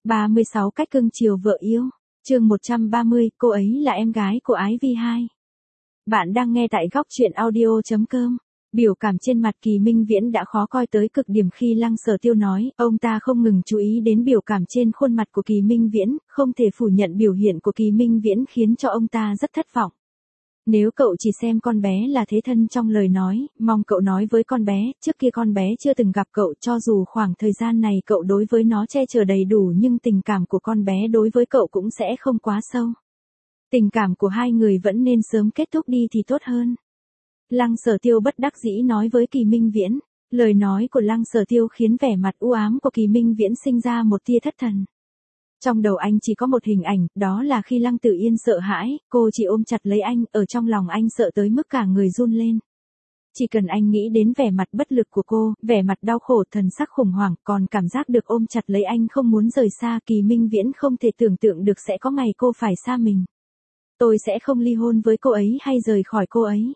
36 cách cưng chiều vợ yêu. Chương 130, cô ấy là em gái của Ái Vi 2. Bạn đang nghe tại góc truyện audio.com. Biểu cảm trên mặt Kỳ Minh Viễn đã khó coi tới cực điểm khi Lăng Sở Tiêu nói, ông ta không ngừng chú ý đến biểu cảm trên khuôn mặt của Kỳ Minh Viễn, không thể phủ nhận biểu hiện của Kỳ Minh Viễn khiến cho ông ta rất thất vọng. Nếu cậu chỉ xem con bé là thế thân trong lời nói, mong cậu nói với con bé, trước kia con bé chưa từng gặp cậu, cho dù khoảng thời gian này cậu đối với nó che chở đầy đủ nhưng tình cảm của con bé đối với cậu cũng sẽ không quá sâu. Tình cảm của hai người vẫn nên sớm kết thúc đi thì tốt hơn. Lăng Sở Tiêu bất đắc dĩ nói với Kỳ Minh Viễn. Lời nói của Lăng Sở Tiêu khiến vẻ mặt u ám của Kỳ Minh Viễn sinh ra một tia thất thần. Trong đầu anh chỉ có một hình ảnh, đó là khi Lăng Tử Yên sợ hãi, cô chỉ ôm chặt lấy anh, ở trong lòng anh sợ tới mức cả người run lên. Chỉ cần anh nghĩ đến vẻ mặt bất lực của cô, vẻ mặt đau khổ, thần sắc khủng hoảng, còn cảm giác được ôm chặt lấy anh không muốn rời xa, Kỳ Minh Viễn không thể tưởng tượng được sẽ có ngày cô phải xa mình. Tôi sẽ không ly hôn với cô ấy hay rời khỏi cô ấy.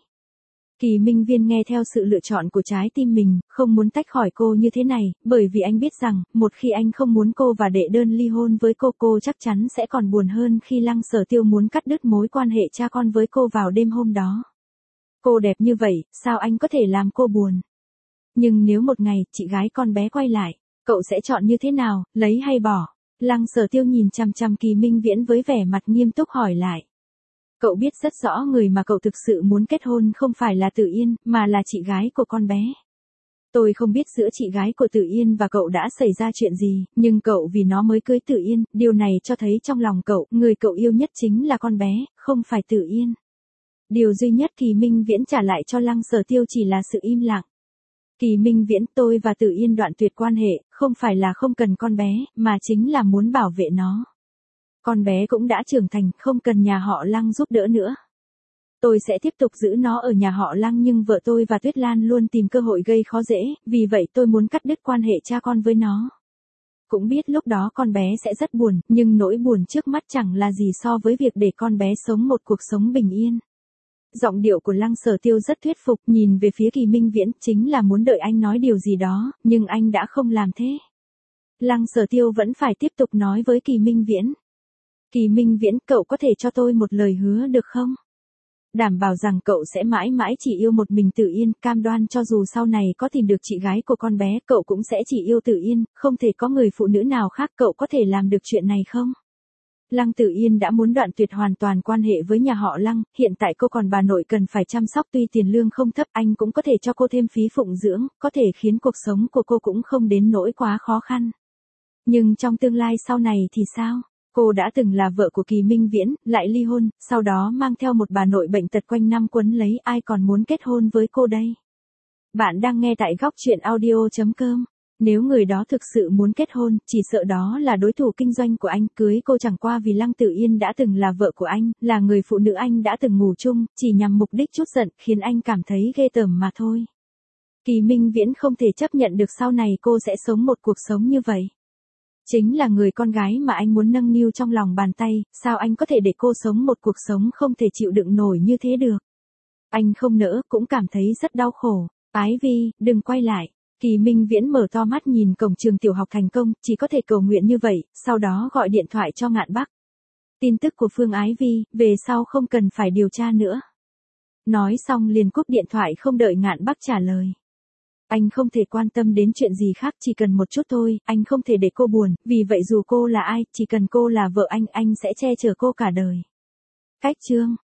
Kỳ Minh Viễn nghe theo sự lựa chọn của trái tim mình, không muốn tách khỏi cô như thế này, bởi vì anh biết rằng, một khi anh không muốn cô và đệ đơn ly hôn với cô chắc chắn sẽ còn buồn hơn khi Lăng Sở Tiêu muốn cắt đứt mối quan hệ cha con với cô vào đêm hôm đó. Cô đẹp như vậy, sao anh có thể làm cô buồn? Nhưng nếu một ngày, chị gái con bé quay lại, cậu sẽ chọn như thế nào, lấy hay bỏ? Lăng Sở Tiêu nhìn chằm chằm Kỳ Minh Viễn với vẻ mặt nghiêm túc hỏi lại. Cậu biết rất rõ người mà cậu thực sự muốn kết hôn không phải là Tử Yên, mà là chị gái của con bé. Tôi không biết giữa chị gái của Tử Yên và cậu đã xảy ra chuyện gì, nhưng cậu vì nó mới cưới Tử Yên, điều này cho thấy trong lòng cậu, người cậu yêu nhất chính là con bé, không phải Tử Yên. Điều duy nhất Kỳ Minh Viễn trả lại cho Lăng Sở Tiêu chỉ là sự im lặng. Kỳ Minh Viễn, tôi và Tử Yên đoạn tuyệt quan hệ, không phải là không cần con bé, mà chính là muốn bảo vệ nó. Con bé cũng đã trưởng thành, không cần nhà họ Lăng giúp đỡ nữa. Tôi sẽ tiếp tục giữ nó ở nhà họ Lăng nhưng vợ tôi và Tuyết Lan luôn tìm cơ hội gây khó dễ, vì vậy tôi muốn cắt đứt quan hệ cha con với nó. Cũng biết lúc đó con bé sẽ rất buồn, nhưng nỗi buồn trước mắt chẳng là gì so với việc để con bé sống một cuộc sống bình yên. Giọng điệu của Lăng Sở Tiêu rất thuyết phục, nhìn về phía Kỳ Minh Viễn, chính là muốn đợi anh nói điều gì đó, nhưng anh đã không làm thế. Lăng Sở Tiêu vẫn phải tiếp tục nói với Kỳ Minh Viễn. Kỳ Minh Viễn, cậu có thể cho tôi một lời hứa được không? Đảm bảo rằng cậu sẽ mãi mãi chỉ yêu một mình Tử Yên, cam đoan cho dù sau này có tìm được chị gái của con bé, cậu cũng sẽ chỉ yêu Tử Yên, không thể có người phụ nữ nào khác, cậu có thể làm được chuyện này không? Lăng Tử Yên đã muốn đoạn tuyệt hoàn toàn quan hệ với nhà họ Lăng, hiện tại cô còn bà nội cần phải chăm sóc, tuy tiền lương không thấp, anh cũng có thể cho cô thêm phí phụng dưỡng, có thể khiến cuộc sống của cô cũng không đến nỗi quá khó khăn. Nhưng trong tương lai sau này thì sao? Cô đã từng là vợ của Kỳ Minh Viễn, lại ly hôn, sau đó mang theo một bà nội bệnh tật quanh năm quấn lấy, ai còn muốn kết hôn với cô đây? Bạn đang nghe tại góc truyện audio.com. Nếu người đó thực sự muốn kết hôn, chỉ sợ đó là đối thủ kinh doanh của anh, cưới cô chẳng qua vì Lăng Tử Yên đã từng là vợ của anh, là người phụ nữ anh đã từng ngủ chung, chỉ nhằm mục đích trút giận, khiến anh cảm thấy ghê tởm mà thôi. Kỳ Minh Viễn không thể chấp nhận được sau này cô sẽ sống một cuộc sống như vậy. Chính là người con gái mà anh muốn nâng niu trong lòng bàn tay, sao anh có thể để cô sống một cuộc sống không thể chịu đựng nổi như thế được? Anh không nỡ, cũng cảm thấy rất đau khổ. Ái Vi, đừng quay lại. Kỳ Minh Viễn mở to mắt nhìn cổng trường tiểu học thành công, chỉ có thể cầu nguyện như vậy, sau đó gọi điện thoại cho Ngạn Bắc. Tin tức của Phương Ái Vi, về sau không cần phải điều tra nữa. Nói xong liền cúp điện thoại không đợi Ngạn Bắc trả lời. Anh không thể quan tâm đến chuyện gì khác, chỉ cần một chút thôi, anh không thể để cô buồn, vì vậy dù cô là ai, chỉ cần cô là vợ anh sẽ che chở cô cả đời. Cách chương